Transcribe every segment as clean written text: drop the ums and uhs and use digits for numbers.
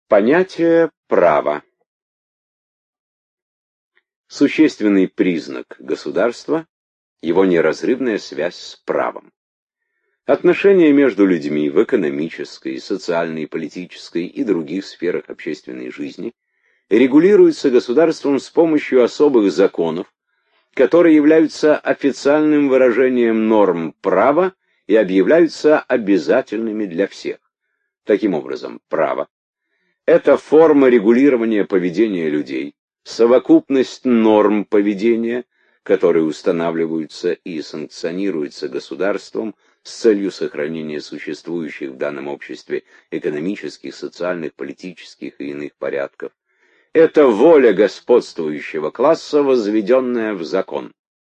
Понятие права. Существенный признак государства – его неразрывная связь с правом. Отношения между людьми в экономической, социальной, политической и других сферах общественной жизни регулируются государством с помощью особых законов, которые являются официальным выражением норм права и объявляются обязательными для всех. Таким образом, право – это форма регулирования поведения людей, совокупность норм поведения, которые устанавливаются и санкционируются государством с целью сохранения существующих в данном обществе экономических, социальных, политических и иных порядков. Это воля господствующего класса, возведенная в закон.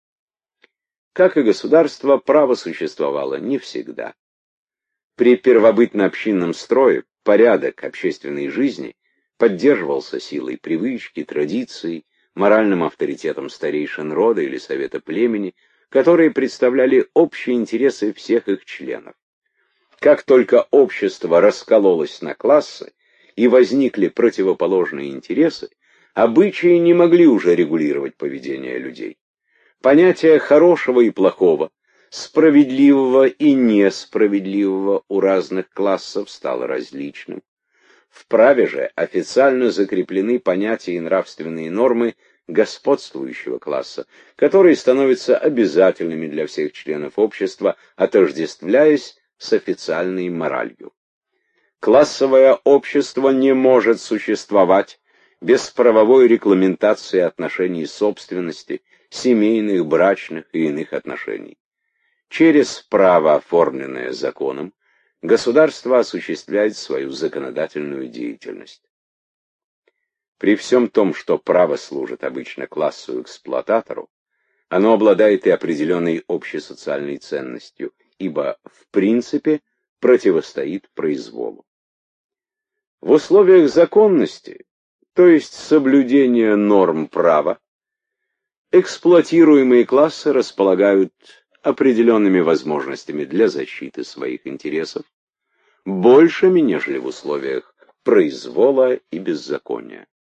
Как и государство, право существовало не всегда. При первобытно-общинном строе порядок общественной жизни поддерживался силой привычки, традиций, моральным авторитетом старейшин рода или совета племени, которые представляли общие интересы всех их членов. Как только общество раскололось на классы и возникли противоположные интересы, обычаи не могли уже регулировать поведение людей. Понятие хорошего и плохого, справедливого и несправедливого у разных классов стало различным. В праве же официально закреплены понятия и нравственные нормы господствующего класса, которые становятся обязательными для всех членов общества, отождествляясь с официальной моралью. Классовое общество не может существовать без правовой регламентации отношений собственности, семейных, брачных и иных отношений. Через право, оформленное законом, государство осуществляет свою законодательную деятельность. При всем том, что право служит обычно классу-эксплуататору, оно обладает и определенной общесоциальной ценностью, ибо в принципе противостоит произволу. В условиях законности, то есть соблюдения норм права, эксплуатируемые классы располагают определенными возможностями для защиты своих интересов, большими, нежели в условиях произвола и беззакония.